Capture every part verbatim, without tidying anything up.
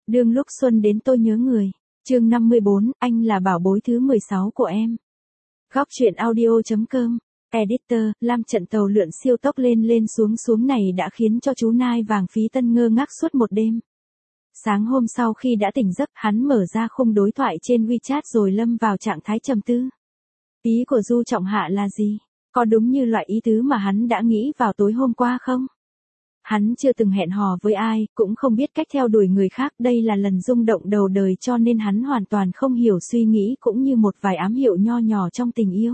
Đương lúc xuân đến tôi nhớ người. Chương năm mươi bốn, anh là bảo bối thứ mười sáu của em. Góc truyện audio.com. Editor, Lam trận tàu lượn siêu tốc lên lên xuống xuống này đã khiến cho chú Nai Vàng Phí Tân ngơ ngác suốt một đêm. Sáng hôm sau khi đã tỉnh giấc, hắn mở ra khung đối thoại trên WeChat rồi lâm vào trạng thái trầm tư. Ý của Du Trọng Hạ là gì? Có đúng như loại ý tứ mà hắn đã nghĩ vào tối hôm qua không? Hắn chưa từng hẹn hò với ai, cũng không biết cách theo đuổi người khác, đây là lần rung động đầu đời cho nên hắn hoàn toàn không hiểu suy nghĩ cũng như một vài ám hiệu nho nhỏ trong tình yêu.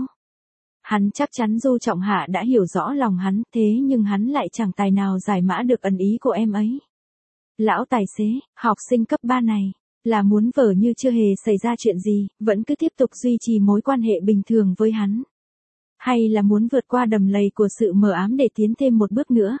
Hắn chắc chắn Du Trọng Hạ đã hiểu rõ lòng hắn, thế nhưng hắn lại chẳng tài nào giải mã được ẩn ý của em ấy. Lão tài xế, học sinh cấp ba này, là muốn vờ như chưa hề xảy ra chuyện gì, vẫn cứ tiếp tục duy trì mối quan hệ bình thường với hắn. Hay là muốn vượt qua đầm lầy của sự mờ ám để tiến thêm một bước nữa.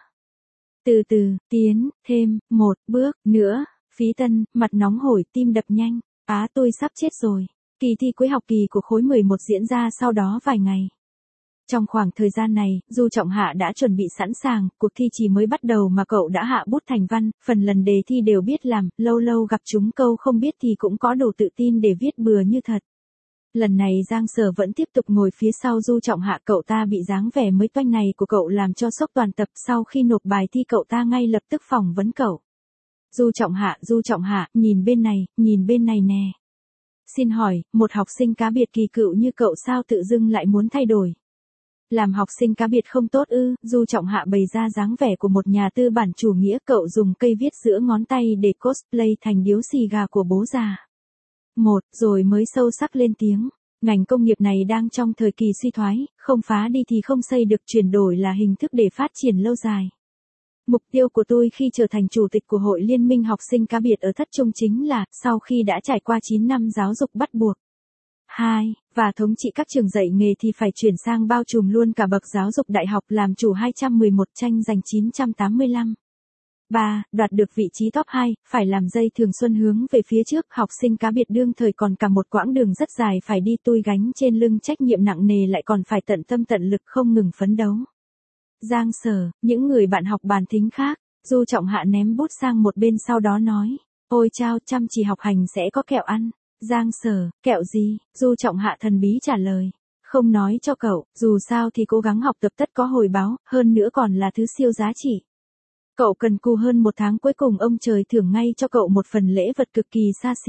Từ từ, tiến, thêm, một bước, nữa, Phí Tân, mặt nóng hổi, tim đập nhanh, á tôi sắp chết rồi. Kỳ thi cuối học kỳ của khối mười một diễn ra sau đó vài ngày. Trong khoảng thời gian này, Du Trọng Hạ đã chuẩn bị sẵn sàng, cuộc thi chỉ mới bắt đầu mà cậu đã hạ bút thành văn, phần lần đề thi đều biết làm, lâu lâu gặp chúng câu không biết thì cũng có đủ tự tin để viết bừa như thật. Lần này Giang Sở vẫn tiếp tục ngồi phía sau Du Trọng Hạ, cậu ta bị dáng vẻ mới toanh này của cậu làm cho sốc toàn tập, sau khi nộp bài thi cậu ta ngay lập tức phỏng vấn cậu. Du Trọng Hạ, Du Trọng Hạ, nhìn bên này, nhìn bên này nè. Xin hỏi, một học sinh cá biệt kỳ cựu như cậu sao tự dưng lại muốn thay đổi? Làm học sinh cá biệt không tốt ư? Du Trọng Hạ bày ra dáng vẻ của một nhà tư bản chủ nghĩa, cậu dùng cây viết giữa ngón tay để cosplay thành điếu xì gà của bố già. Một, rồi mới sâu sắc lên tiếng. Ngành công nghiệp này đang trong thời kỳ suy thoái, không phá đi thì không xây được, chuyển đổi là hình thức để phát triển lâu dài. Mục tiêu của tôi khi trở thành chủ tịch của Hội Liên minh Học sinh cá biệt ở Thất Trung chính là, sau khi đã trải qua chín năm giáo dục bắt buộc. Hai, và thống trị các trường dạy nghề thì phải chuyển sang bao trùm luôn cả bậc giáo dục đại học, làm chủ hai trăm mười một tranh giành chín trăm tám mươi lăm. Ba, đoạt được vị trí top hai, phải làm dây thường xuân hướng về phía trước, học sinh cá biệt đương thời còn cả một quãng đường rất dài phải đi, tôi gánh trên lưng trách nhiệm nặng nề lại còn phải tận tâm tận lực không ngừng phấn đấu. Giang Sở, những người bạn học bàn thính khác, Du Trọng Hạ ném bút sang một bên sau đó nói, ôi chao, chăm chỉ học hành sẽ có kẹo ăn. Giang Sở, kẹo gì? Du Trọng Hạ thần bí trả lời, không nói cho cậu, dù sao thì cố gắng học tập tất có hồi báo, hơn nữa còn là thứ siêu giá trị. Cậu cần cù hơn một tháng cuối cùng ông trời thưởng ngay cho cậu một phần lễ vật cực kỳ xa xỉ.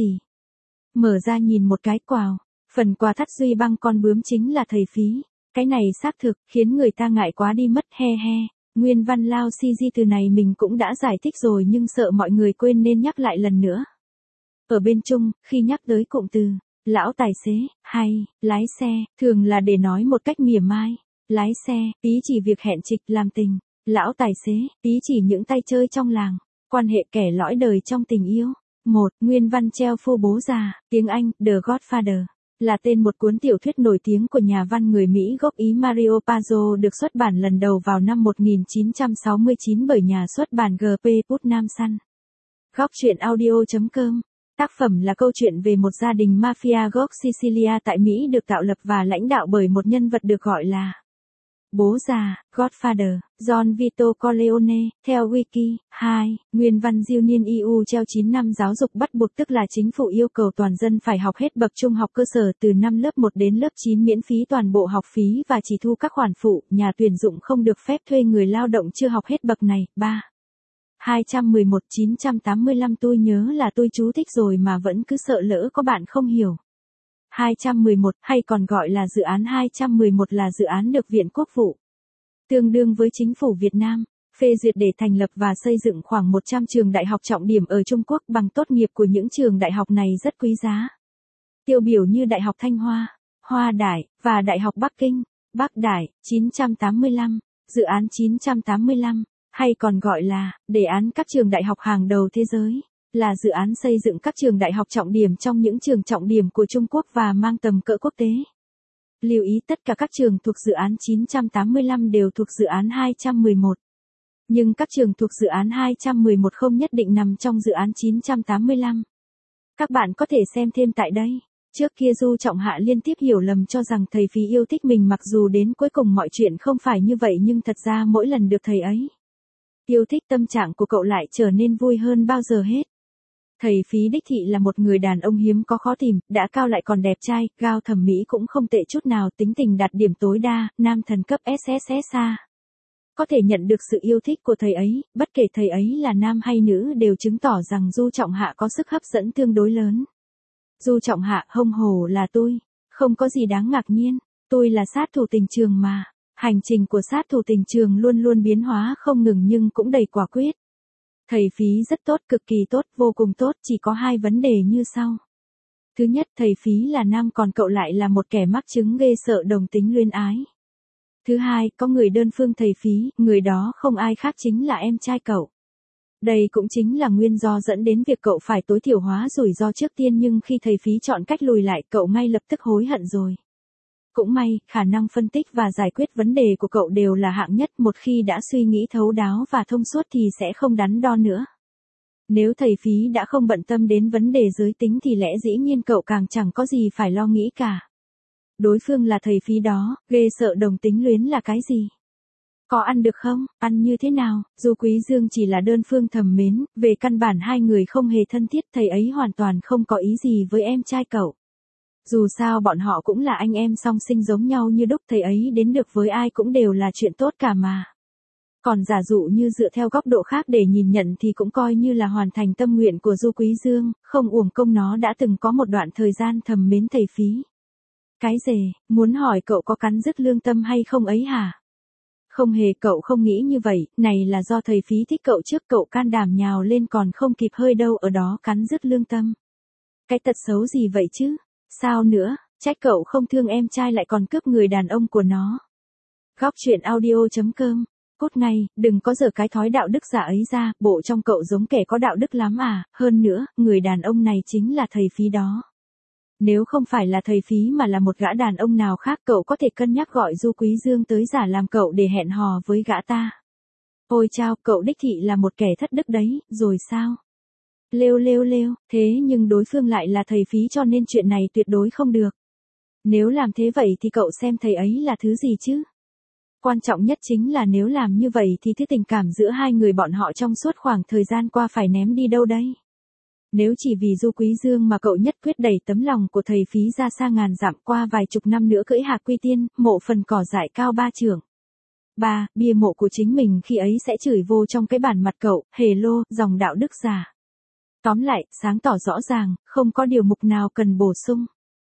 Mở ra nhìn một cái, quào, phần quà thắt duy băng con bướm chính là thầy Phí. Cái này xác thực, khiến người ta ngại quá đi mất, he he. Nguyên văn lao si di từ này mình cũng đã giải thích rồi nhưng sợ mọi người quên nên nhắc lại lần nữa. Ở bên Trung, khi nhắc tới cụm từ, lão tài xế, hay, lái xe, thường là để nói một cách mỉa mai. Lái xe, ý chỉ việc hẹn trịch làm tình. Lão tài xế, ý chỉ những tay chơi trong làng. Quan hệ kẻ lõi đời trong tình yêu. Một, nguyên văn treo phu bố già, tiếng Anh, The Godfather. Là tên một cuốn tiểu thuyết nổi tiếng của nhà văn người Mỹ gốc Ý Mario Puzo, được xuất bản lần đầu vào năm một nghìn chín trăm sáu mươi chín bởi nhà xuất bản giê pê Putnam Sun. Góc truyện audio.com. Tác phẩm là câu chuyện về một gia đình mafia gốc Sicilia tại Mỹ được tạo lập và lãnh đạo bởi một nhân vật được gọi là bố già, Godfather, John Vito Corleone, theo Wiki. Hai, nguyên văn diêu niên e u treo chín năm giáo dục bắt buộc, tức là chính phủ yêu cầu toàn dân phải học hết bậc trung học cơ sở từ năm lớp một đến lớp chín miễn phí toàn bộ học phí và chỉ thu các khoản phụ, nhà tuyển dụng không được phép thuê người lao động chưa học hết bậc này. Ba. hai trăm mười một chín trăm tám mươi lăm tôi nhớ là tôi chú thích rồi mà vẫn cứ sợ lỡ có bạn không hiểu. hai trăm mười một, hay còn gọi là dự án hai trăm mười một, là dự án được Viện Quốc vụ, tương đương với chính phủ Việt Nam, phê duyệt để thành lập và xây dựng khoảng một trăm trường đại học trọng điểm ở Trung Quốc. Bằng tốt nghiệp của những trường đại học này rất quý giá. Tiêu biểu như Đại học Thanh Hoa, Hoa Đại, và Đại học Bắc Kinh, Bắc Đại, chín trăm tám mươi lăm, dự án chín trăm tám mươi lăm, hay còn gọi là đề án các trường đại học hàng đầu thế giới. Là dự án xây dựng các trường đại học trọng điểm trong những trường trọng điểm của Trung Quốc và mang tầm cỡ quốc tế. Lưu ý tất cả các trường thuộc dự án chín trăm tám mươi lăm đều thuộc dự án hai trăm mười một. Nhưng các trường thuộc dự án hai trăm mười một không nhất định nằm trong dự án chín trăm tám mươi lăm. Các bạn có thể xem thêm tại đây. Trước kia Du Trọng Hạ liên tiếp hiểu lầm cho rằng thầy Phí yêu thích mình, mặc dù đến cuối cùng mọi chuyện không phải như vậy, nhưng thật ra mỗi lần được thầy ấy yêu thích, tâm trạng của cậu lại trở nên vui hơn bao giờ hết. Thầy Phí đích thị là một người đàn ông hiếm có khó tìm, đã cao lại còn đẹp trai, gao thẩm mỹ cũng không tệ chút nào, tính tình đạt điểm tối đa, nam thần cấp ét ét ét a. Có thể nhận được sự yêu thích của thầy ấy, bất kể thầy ấy là nam hay nữ đều chứng tỏ rằng Du Trọng Hạ có sức hấp dẫn tương đối lớn. Du Trọng Hạ, hông hổ là tôi, không có gì đáng ngạc nhiên, tôi là sát thủ tình trường mà. Hành trình của sát thủ tình trường luôn luôn biến hóa không ngừng nhưng cũng đầy quả quyết. Thầy Phí rất tốt, cực kỳ tốt, vô cùng tốt, chỉ có hai vấn đề như sau. Thứ nhất, thầy Phí là nam còn cậu lại là một kẻ mắc chứng ghê sợ đồng tính luyến ái. Thứ hai, có người đơn phương thầy Phí, người đó không ai khác chính là em trai cậu. Đây cũng chính là nguyên do dẫn đến việc cậu phải tối thiểu hóa rủi ro trước tiên, nhưng khi thầy Phí chọn cách lùi lại, cậu ngay lập tức hối hận rồi. Cũng may, khả năng phân tích và giải quyết vấn đề của cậu đều là hạng nhất, một khi đã suy nghĩ thấu đáo và thông suốt thì sẽ không đắn đo nữa. Nếu thầy Phí đã không bận tâm đến vấn đề giới tính thì lẽ dĩ nhiên cậu càng chẳng có gì phải lo nghĩ cả. Đối phương là thầy Phí đó, ghê sợ đồng tính luyến là cái gì? Có ăn được không? Ăn như thế nào? Du Quý Dương chỉ là đơn phương thầm mến, về căn bản hai người không hề thân thiết, thầy ấy hoàn toàn không có ý gì với em trai cậu. Dù sao bọn họ cũng là anh em song sinh giống nhau như đúc, thầy ấy đến được với ai cũng đều là chuyện tốt cả mà. Còn giả dụ như dựa theo góc độ khác để nhìn nhận thì cũng coi như là hoàn thành tâm nguyện của Du Quý Dương, không uổng công nó đã từng có một đoạn thời gian thầm mến thầy Phí. Cái gì, muốn hỏi cậu có cắn rứt lương tâm hay không ấy hả? Không hề, cậu không nghĩ như vậy, này là do thầy Phí thích cậu trước, cậu can đảm nhào lên còn không kịp hơi đâu ở đó cắn rứt lương tâm. Cái tật xấu gì vậy chứ? Sao nữa, trách cậu không thương em trai lại còn cướp người đàn ông của nó. Góc truyện audio chấm com. Cút ngay, đừng có giở cái thói đạo đức giả ấy ra, bộ trong cậu giống kẻ có đạo đức lắm à, hơn nữa, người đàn ông này chính là thầy Phí đó. Nếu không phải là thầy Phí mà là một gã đàn ông nào khác, cậu có thể cân nhắc gọi Du Quý Dương tới giả làm cậu để hẹn hò với gã ta. Ôi chao, cậu đích thị là một kẻ thất đức đấy, rồi sao? Lêu lêu lêu, thế nhưng đối phương lại là thầy Phí cho nên chuyện này tuyệt đối không được. Nếu làm thế vậy thì cậu xem thầy ấy là thứ gì chứ? Quan trọng nhất chính là nếu làm như vậy thì thứ tình cảm giữa hai người bọn họ trong suốt khoảng thời gian qua phải ném đi đâu đây? Nếu chỉ vì Du Quý Dương mà cậu nhất quyết đẩy tấm lòng của thầy Phí ra xa ngàn dặm, qua vài chục năm nữa cưỡi Hạc Quy Tiên, mộ phần cỏ dại cao ba trượng. Ba, bia mộ của chính mình khi ấy sẽ chửi vô trong cái bản mặt cậu, hề lô, dòng đạo đức giả. Tóm lại, sáng tỏ rõ ràng, không có điều mục nào cần bổ sung.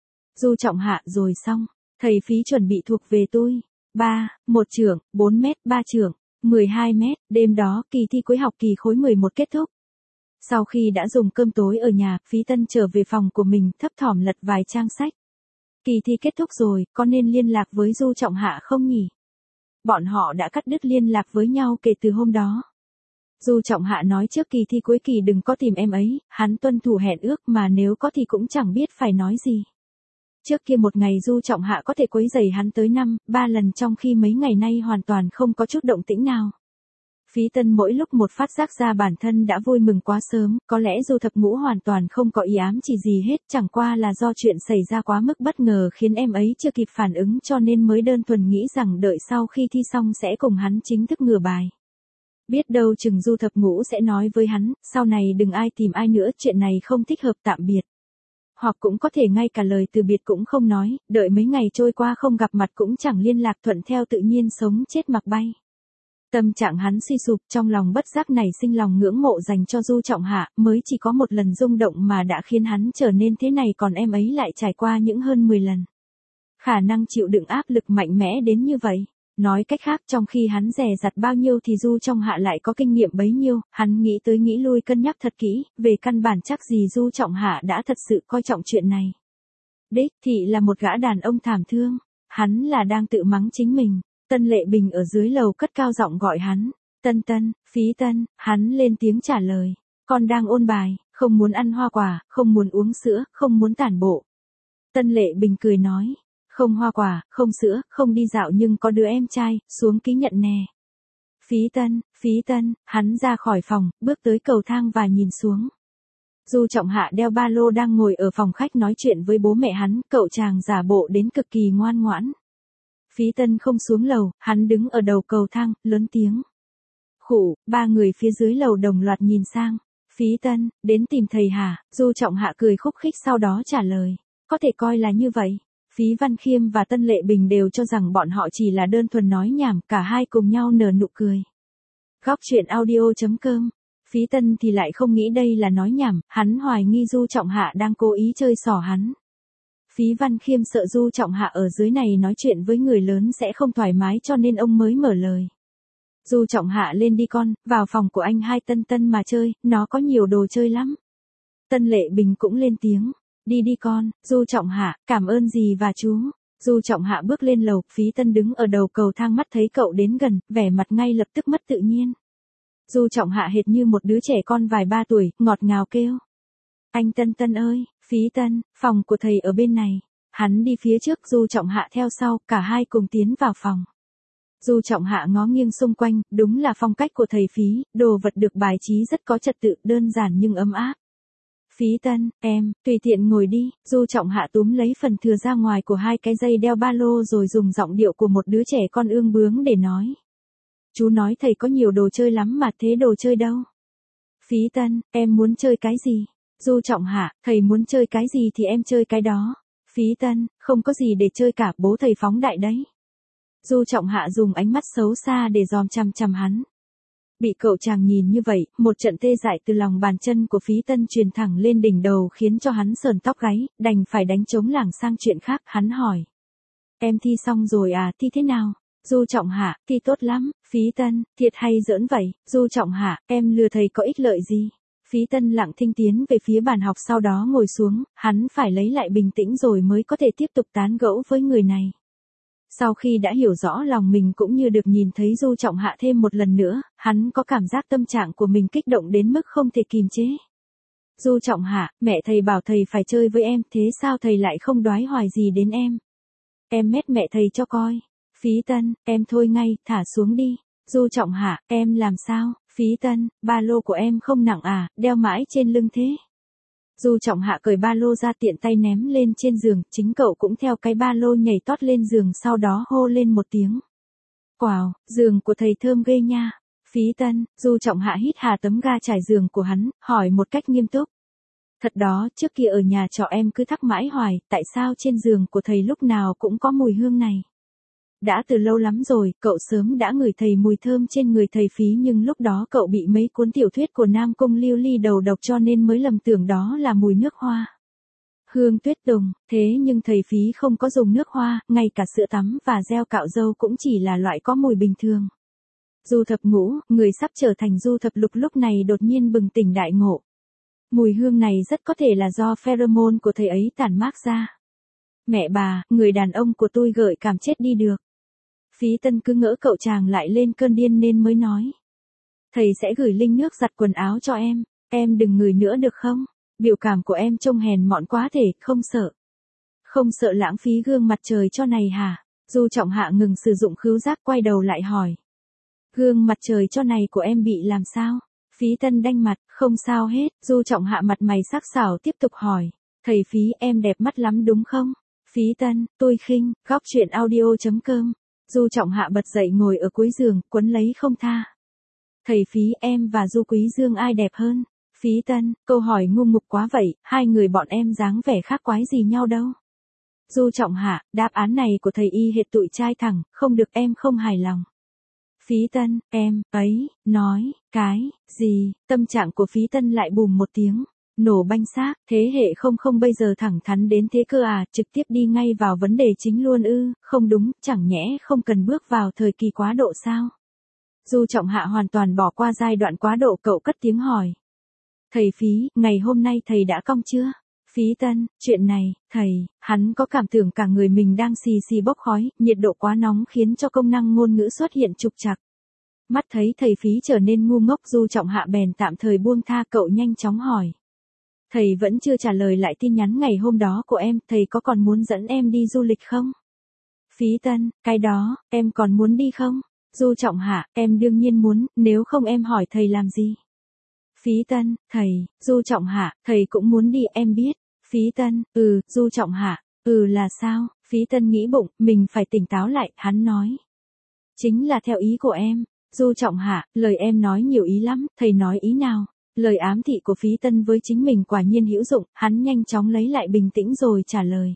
Du Trọng Hạ, rồi xong, thầy Phí chuẩn bị thuộc về tôi. Ba, một trượng, bốn mét, ba trượng, mười hai mét, đêm đó, kỳ thi cuối học kỳ khối mười một kết thúc. Sau khi đã dùng cơm tối ở nhà, Phí Tân trở về phòng của mình, thấp thỏm lật vài trang sách. Kỳ thi kết thúc rồi, có nên liên lạc với Du Trọng Hạ không nhỉ? Bọn họ đã cắt đứt liên lạc với nhau kể từ hôm đó. Du Trọng Hạ nói trước kỳ thi cuối kỳ đừng có tìm em ấy, hắn tuân thủ hẹn ước, mà nếu có thì cũng chẳng biết phải nói gì. Trước kia một ngày Du Trọng Hạ có thể quấy rầy hắn tới năm, ba lần, trong khi mấy ngày nay hoàn toàn không có chút động tĩnh nào. Phí Tân mỗi lúc một phát giác ra bản thân đã vui mừng quá sớm, có lẽ Du Thập Ngũ hoàn toàn không có ý ám chỉ gì hết, chẳng qua là do chuyện xảy ra quá mức bất ngờ khiến em ấy chưa kịp phản ứng cho nên mới đơn thuần nghĩ rằng đợi sau khi thi xong sẽ cùng hắn chính thức ngửa bài. Biết đâu chừng Du Thập Ngũ sẽ nói với hắn, sau này đừng ai tìm ai nữa, chuyện này không thích hợp, tạm biệt. Hoặc cũng có thể ngay cả lời từ biệt cũng không nói, đợi mấy ngày trôi qua không gặp mặt cũng chẳng liên lạc, thuận theo tự nhiên sống chết mặc bay. Tâm trạng hắn suy sụp, trong lòng bất giác nảy sinh lòng ngưỡng mộ dành cho Du Trọng Hạ, mới chỉ có một lần rung động mà đã khiến hắn trở nên thế này, còn em ấy lại trải qua những hơn mười lần. Khả năng chịu đựng áp lực mạnh mẽ đến như vậy. Nói cách khác, trong khi hắn dè dặt bao nhiêu thì Du Trọng Hạ lại có kinh nghiệm bấy nhiêu, hắn nghĩ tới nghĩ lui cân nhắc thật kỹ, về căn bản chắc gì Du Trọng Hạ đã thật sự coi trọng chuyện này. Đích thị là một gã đàn ông thảm thương, hắn là đang tự mắng chính mình. Tân Lệ Bình ở dưới lầu cất cao giọng gọi hắn, Tân Tân, Phí Tân, hắn lên tiếng trả lời, con đang ôn bài, không muốn ăn hoa quả, không muốn uống sữa, không muốn tản bộ. Tân Lệ Bình cười nói, không hoa quả, không sữa, không đi dạo nhưng có đứa em trai, xuống ký nhận nè. Phí Tân, Phí Tân, hắn ra khỏi phòng, bước tới cầu thang và nhìn xuống. Du Trọng Hạ đeo ba lô đang ngồi ở phòng khách nói chuyện với bố mẹ hắn, cậu chàng giả bộ đến cực kỳ ngoan ngoãn. Phí Tân không xuống lầu, hắn đứng ở đầu cầu thang, lớn tiếng. Khụ, ba người phía dưới lầu đồng loạt nhìn sang. Phí Tân, đến tìm thầy hả? Du Trọng Hạ cười khúc khích sau đó trả lời. Có thể coi là như vậy. Phí Văn Khiêm và Tân Lệ Bình đều cho rằng bọn họ chỉ là đơn thuần nói nhảm, cả hai cùng nhau nở nụ cười. Góc truyện audio.com. Phí Tân thì lại không nghĩ đây là nói nhảm, hắn hoài nghi Du Trọng Hạ đang cố ý chơi xỏ hắn. Phí Văn Khiêm sợ Du Trọng Hạ ở dưới này nói chuyện với người lớn sẽ không thoải mái cho nên ông mới mở lời. Du Trọng Hạ lên đi con, vào phòng của anh hai Tân Tân mà chơi, nó có nhiều đồ chơi lắm. Tân Lệ Bình cũng lên tiếng. Đi đi con, Du Trọng Hạ, cảm ơn dì và chú. Du Trọng Hạ bước lên lầu, Phí Tân đứng ở đầu cầu thang mắt thấy cậu đến gần, vẻ mặt ngay lập tức mất tự nhiên. Du Trọng Hạ hệt như một đứa trẻ con vài ba tuổi, ngọt ngào kêu. Anh Tân Tân ơi, Phí Tân, phòng của thầy ở bên này. Hắn đi phía trước, Du Trọng Hạ theo sau, cả hai cùng tiến vào phòng. Du Trọng Hạ ngó nghiêng xung quanh, đúng là phong cách của thầy Phí, đồ vật được bài trí rất có trật tự, đơn giản nhưng ấm áp. Phí Tân, em, tùy tiện ngồi đi. Du Trọng Hạ túm lấy phần thừa ra ngoài của hai cái dây đeo ba lô rồi dùng giọng điệu của một đứa trẻ con ương bướng để nói. Chú nói thầy có nhiều đồ chơi lắm mà, thế đồ chơi đâu? Phí Tân, em muốn chơi cái gì? Du Trọng Hạ, thầy muốn chơi cái gì thì em chơi cái đó. Phí Tân, không có gì để chơi cả, bố thầy phóng đại đấy. Du Trọng Hạ dùng ánh mắt xấu xa để dòm chằm chằm hắn. Bị cậu chàng nhìn như vậy, một trận tê dại từ lòng bàn chân của Phí Tân truyền thẳng lên đỉnh đầu khiến cho hắn sờn tóc gáy, đành phải đánh trống lảng sang chuyện khác. Hắn hỏi. Em thi xong rồi à, thi thế nào? Du Trọng Hạ, thi tốt lắm. Phí Tân, thiệt hay giỡn vậy? Du Trọng Hạ, em lừa thầy có ích lợi gì? Phí Tân lặng thinh tiến về phía bàn học sau đó ngồi xuống, hắn phải lấy lại bình tĩnh rồi mới có thể tiếp tục tán gẫu với người này. Sau khi đã hiểu rõ lòng mình cũng như được nhìn thấy Du Trọng Hạ thêm một lần nữa, hắn có cảm giác tâm trạng của mình kích động đến mức không thể kìm chế. Du Trọng Hạ, mẹ thầy bảo thầy phải chơi với em, thế sao thầy lại không đoái hoài gì đến em? Em mét mẹ thầy cho coi. Phí Tân, em thôi ngay, thả xuống đi. Du Trọng Hạ, em làm sao? Phí Tân, ba lô của em không nặng à, đeo mãi trên lưng thế. Du Trọng Hạ cởi ba lô ra tiện tay ném lên trên giường, chính cậu cũng theo cái ba lô nhảy tót lên giường sau đó hô lên một tiếng. Wow, giường của thầy thơm ghê nha. Phí Tân, Du Trọng Hạ hít hà tấm ga trải giường của hắn, hỏi một cách nghiêm túc. Thật đó, trước kia ở nhà trọ em cứ thắc mãi hoài, tại sao trên giường của thầy lúc nào cũng có mùi hương này. Đã từ lâu lắm rồi, cậu sớm đã ngửi thấy mùi thơm trên người thầy Phí nhưng lúc đó cậu bị mấy cuốn tiểu thuyết của Nam Cung Lưu Ly đầu độc cho nên mới lầm tưởng đó là mùi nước hoa. Hương tuyết tùng, thế nhưng thầy Phí không có dùng nước hoa, ngay cả sữa tắm và gel cạo râu cũng chỉ là loại có mùi bình thường. Du Thập Ngũ, người sắp trở thành Du Thập Lục lúc này đột nhiên bừng tỉnh đại ngộ. Mùi hương này rất có thể là do pheromone của thầy ấy tản mát ra. Mẹ bà, người đàn ông của tôi gợi cảm chết đi được. Phí Tân cứ ngỡ cậu chàng lại lên cơn điên nên mới nói. Thầy sẽ gửi link nước giặt quần áo cho em, em đừng ngửi nữa được không? Biểu cảm của em trông hèn mọn quá thể, không sợ. Không sợ lãng phí gương mặt trời cho này hả? Du Trọng Hạ ngừng sử dụng khứu giác quay đầu lại hỏi. Gương mặt trời cho này của em bị làm sao? Phí Tân đanh mặt, không sao hết. Du Trọng Hạ mặt mày sắc sảo tiếp tục hỏi. Thầy Phí em đẹp mắt lắm đúng không? Phí Tân, tôi khinh, góc truyện audio.com. Du Trọng Hạ bật dậy ngồi ở cuối giường, quấn lấy không tha. Thầy Phí em và Du Quý Dương ai đẹp hơn? Phí Tân, câu hỏi ngu ngục quá vậy, hai người bọn em dáng vẻ khác quái gì nhau đâu. Du Trọng Hạ, đáp án này của thầy y hệt tụi trai thẳng, không được em không hài lòng. Phí Tân, em, ấy, nói, cái, gì, tâm trạng của Phí Tân lại bùm một tiếng. Nổ banh xác, thế hệ không không bây giờ thẳng thắn đến thế cơ à, trực tiếp đi ngay vào vấn đề chính luôn ư, không đúng, chẳng nhẽ không cần bước vào thời kỳ quá độ sao? Du Trọng Hạ hoàn toàn bỏ qua giai đoạn quá độ, cậu cất tiếng hỏi. Thầy Phí, ngày hôm nay thầy đã cong chưa? Phí Tân, chuyện này, thầy, hắn có cảm tưởng cả người mình đang xì xì bốc khói, nhiệt độ quá nóng khiến cho công năng ngôn ngữ xuất hiện trục trặc. Mắt thấy thầy Phí trở nên ngu ngốc, Du Trọng Hạ bèn tạm thời buông tha, cậu nhanh chóng hỏi. Thầy vẫn chưa trả lời lại tin nhắn ngày hôm đó của em, thầy có còn muốn dẫn em đi du lịch không? Phí Tân, cái đó, em còn muốn đi không? Du Trọng Hạ, em đương nhiên muốn, nếu không em hỏi thầy làm gì? Phí Tân, thầy, Du Trọng Hạ, thầy cũng muốn đi em biết. Phí Tân, ừ, Du Trọng Hạ, ừ là sao? Phí Tân nghĩ bụng, mình phải tỉnh táo lại, hắn nói. Chính là theo ý của em. Du Trọng Hạ, lời em nói nhiều ý lắm, thầy nói ý nào? Lời ám thị của Phí Tân với chính mình quả nhiên hữu dụng, hắn nhanh chóng lấy lại bình tĩnh rồi trả lời.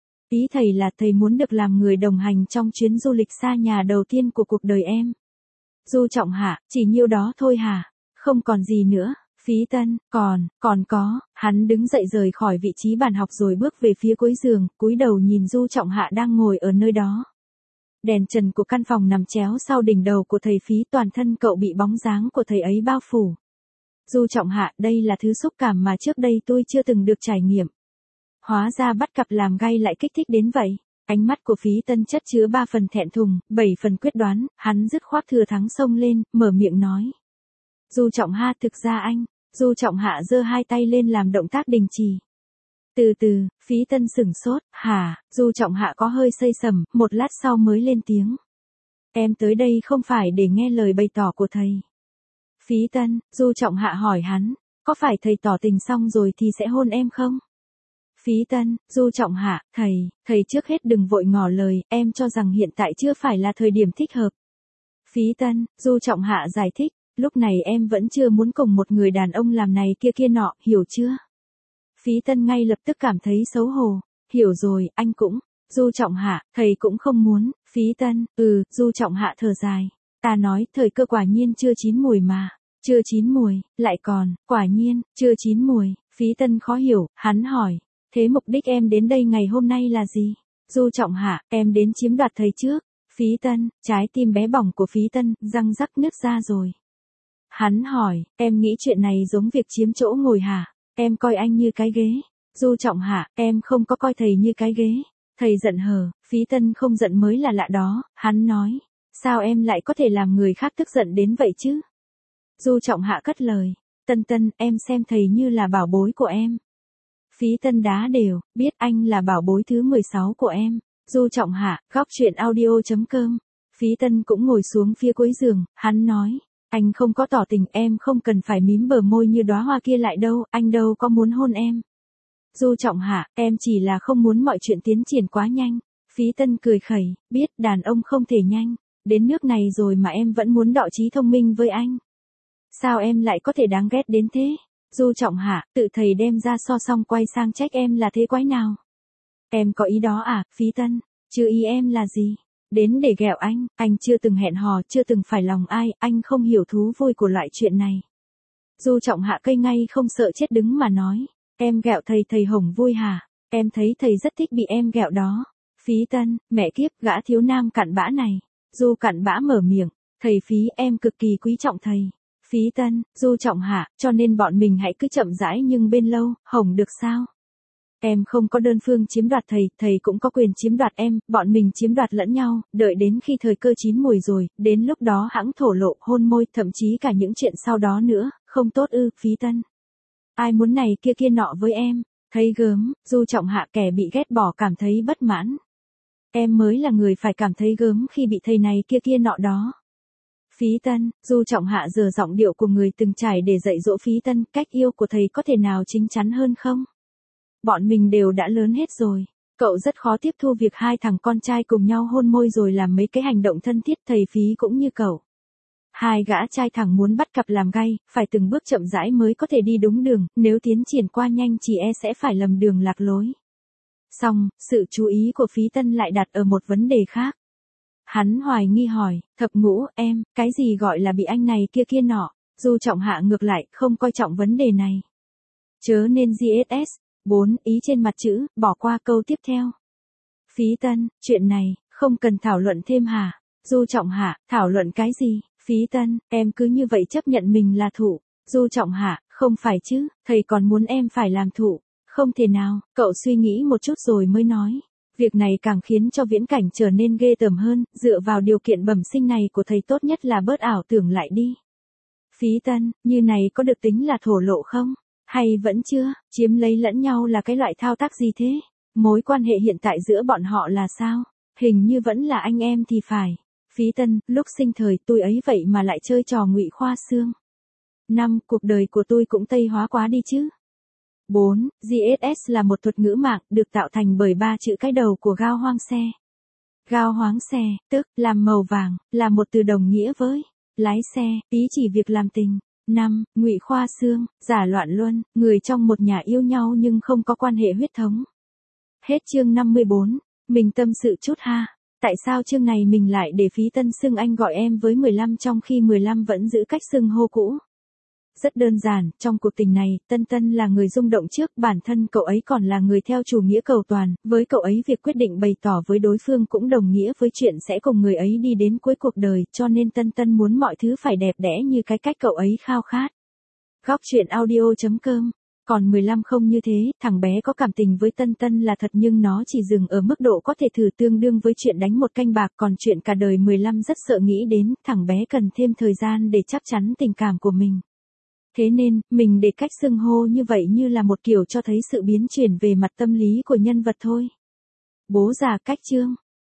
Ý thầy là thầy muốn được làm người đồng hành trong chuyến du lịch xa nhà đầu tiên của cuộc đời em. Du Trọng Hạ, chỉ nhiêu đó thôi hả? Không còn gì nữa. Phí Tân, còn, còn có, hắn đứng dậy rời khỏi vị trí bàn học rồi bước về phía cuối giường, cúi đầu nhìn Du Trọng Hạ đang ngồi ở nơi đó. Đèn trần của căn phòng nằm chéo sau đỉnh đầu của thầy Phí, toàn thân cậu bị bóng dáng của thầy ấy bao phủ. Du Trọng Hạ, đây là thứ xúc cảm mà trước đây tôi chưa từng được trải nghiệm. Hóa ra bắt cặp làm gay lại kích thích đến vậy. Ánh mắt của Phí Tân chất chứa ba phần thẹn thùng, bảy phần quyết đoán, hắn dứt khoát thừa thắng xông lên, mở miệng nói. Du Trọng Hạ, thực ra anh. Du Trọng Hạ giơ hai tay lên làm động tác đình chỉ. Từ từ, Phí Tân sửng sốt, hả? Du Trọng Hạ có hơi xây sầm, một lát sau mới lên tiếng. Em tới đây không phải để nghe lời bày tỏ của thầy. Phí Tân, Du Trọng Hạ hỏi hắn, có phải thầy tỏ tình xong rồi thì sẽ hôn em không? Phí Tân, Du Trọng Hạ, thầy, thầy trước hết đừng vội ngỏ lời, em cho rằng hiện tại chưa phải là thời điểm thích hợp. Phí Tân, Du Trọng Hạ giải thích, lúc này em vẫn chưa muốn cùng một người đàn ông làm này kia kia nọ, hiểu chưa? Phí Tân ngay lập tức cảm thấy xấu hổ, hiểu rồi, anh cũng. Du Trọng Hạ, thầy cũng không muốn. Phí Tân, ừ, Du Trọng Hạ thở dài. Ta nói, thời cơ quả nhiên chưa chín mùi mà. Chưa chín mùi, lại còn, quả nhiên, chưa chín mùi. Phí Tân khó hiểu, hắn hỏi. Thế mục đích em đến đây ngày hôm nay là gì? Du Trọng Hạ, em đến chiếm đoạt thầy trước. Phí Tân, trái tim bé bỏng của Phí Tân, răng rắc nứt ra rồi. Hắn hỏi, em nghĩ chuyện này giống việc chiếm chỗ ngồi hả? Em coi anh như cái ghế. Du Trọng Hạ, em không có coi thầy như cái ghế. Thầy giận hờ, Phí Tân không giận mới là lạ đó, hắn nói. Sao em lại có thể làm người khác tức giận đến vậy chứ? Du Trọng Hạ cất lời. Tân Tân, em xem thầy như là bảo bối của em. Phí Tân đá đều, biết anh là bảo bối thứ mười sáu của em. Du Trọng Hạ, góc truyện audio chấm com. Phí Tân cũng ngồi xuống phía cuối giường, hắn nói. Anh không có tỏ tình, em không cần phải mím bờ môi như đóa hoa kia lại đâu, anh đâu có muốn hôn em. Du Trọng Hạ, em chỉ là không muốn mọi chuyện tiến triển quá nhanh. Phí Tân cười khẩy, biết đàn ông không thể nhanh. Đến nước này rồi mà em vẫn muốn đọ trí thông minh với anh. Sao em lại có thể đáng ghét đến thế? Du Trọng Hạ, tự thầy đem ra so xong quay sang trách em là thế quái nào? Em có ý đó à, Phí Tân? Chứ ý em là gì? Đến để ghẹo anh, anh chưa từng hẹn hò, chưa từng phải lòng ai, anh không hiểu thú vui của loại chuyện này. Du Trọng Hạ cây ngay không sợ chết đứng mà nói, em ghẹo thầy thầy hổng vui hả? Em thấy thầy rất thích bị em ghẹo đó. Phí Tân, mẹ kiếp, gã thiếu nam cặn bã này. Du cặn bã mở miệng, thầy Phí, em cực kỳ quý trọng thầy. Phí Tân, Du Trọng Hạ, cho nên bọn mình hãy cứ chậm rãi nhưng bên lâu, hổng được sao? Em không có đơn phương chiếm đoạt thầy, thầy cũng có quyền chiếm đoạt em, bọn mình chiếm đoạt lẫn nhau, đợi đến khi thời cơ chín mùi rồi, đến lúc đó hãng thổ lộ, hôn môi, thậm chí cả những chuyện sau đó nữa, không tốt ư, Phí Tân. Ai muốn này kia kia nọ với em, thấy gớm, Du Trọng Hạ kẻ bị ghét bỏ cảm thấy bất mãn. Em mới là người phải cảm thấy gớm khi bị thầy này kia kia nọ đó. Phí Tân, Du Trọng Hạ giở giọng điệu của người từng trải để dạy dỗ Phí Tân, cách yêu của thầy có thể nào chính chắn hơn không? Bọn mình đều đã lớn hết rồi. Cậu rất khó tiếp thu việc hai thằng con trai cùng nhau hôn môi rồi làm mấy cái hành động thân thiết, thầy Phí cũng như cậu. Hai gã trai thẳng muốn bắt cặp làm gay, phải từng bước chậm rãi mới có thể đi đúng đường, nếu tiến triển qua nhanh chỉ e sẽ phải lầm đường lạc lối. Xong, sự chú ý của Phí Tân lại đặt ở một vấn đề khác. Hắn hoài nghi hỏi, thập ngũ, em, cái gì gọi là bị anh này kia kia nọ? Du Trọng Hạ ngược lại, không coi trọng vấn đề này. Chớ nên giê ét ét. bốn. Ý trên mặt chữ, bỏ qua câu tiếp theo. Phí Tân, chuyện này, không cần thảo luận thêm hả? Du Trọng Hạ, thảo luận cái gì? Phí Tân, em cứ như vậy chấp nhận mình là thụ. Du Trọng Hạ, không phải chứ, thầy còn muốn em phải làm thụ. Không thể nào, cậu suy nghĩ một chút rồi mới nói. Việc này càng khiến cho viễn cảnh trở nên ghê tởm hơn, dựa vào điều kiện bẩm sinh này của thầy tốt nhất là bớt ảo tưởng lại đi. Phí Tân, như này có được tính là thổ lộ không? Hay vẫn chưa, chiếm lấy lẫn nhau là cái loại thao tác gì thế? Mối quan hệ hiện tại giữa bọn họ là sao? Hình như vẫn là anh em thì phải. Phí Tân, lúc sinh thời tôi ấy vậy mà lại chơi trò ngụy khoa xương. năm. Cuộc đời của tôi cũng tây hóa quá đi chứ. bốn. giê ét ét là một thuật ngữ mạng được tạo thành bởi ba chữ cái đầu của gao hoang xe. Gao hoáng xe, tức làm màu vàng, là một từ đồng nghĩa với lái xe, ý chỉ việc làm tình. năm. Ngụy Khoa Xương, Giả Loạn Luân, người trong một nhà yêu nhau nhưng không có quan hệ huyết thống. Hết chương năm mươi bốn. Mình tâm sự chút ha. Tại sao chương này mình lại để phí Tân xưng anh gọi em với mười lăm trong khi mười lăm vẫn giữ cách xưng hô cũ? Rất đơn giản, trong cuộc tình này, Tân Tân là người rung động trước, bản thân cậu ấy còn là người theo chủ nghĩa cầu toàn, với cậu ấy việc quyết định bày tỏ với đối phương cũng đồng nghĩa với chuyện sẽ cùng người ấy đi đến cuối cuộc đời, cho nên Tân Tân muốn mọi thứ phải đẹp đẽ như cái cách cậu ấy khao khát. Góc truyện audio chấm com. Còn mười lăm không như thế, thằng bé có cảm tình với Tân Tân là thật nhưng nó chỉ dừng ở mức độ có thể thử tương đương với chuyện đánh một canh bạc, còn chuyện cả đời mười lăm rất sợ nghĩ đến, thằng bé cần thêm thời gian để chắc chắn tình cảm của mình. Thế nên, mình để cách xưng hô như vậy như là một kiểu cho thấy sự biến chuyển về mặt tâm lý của nhân vật thôi. Bố già cách chương.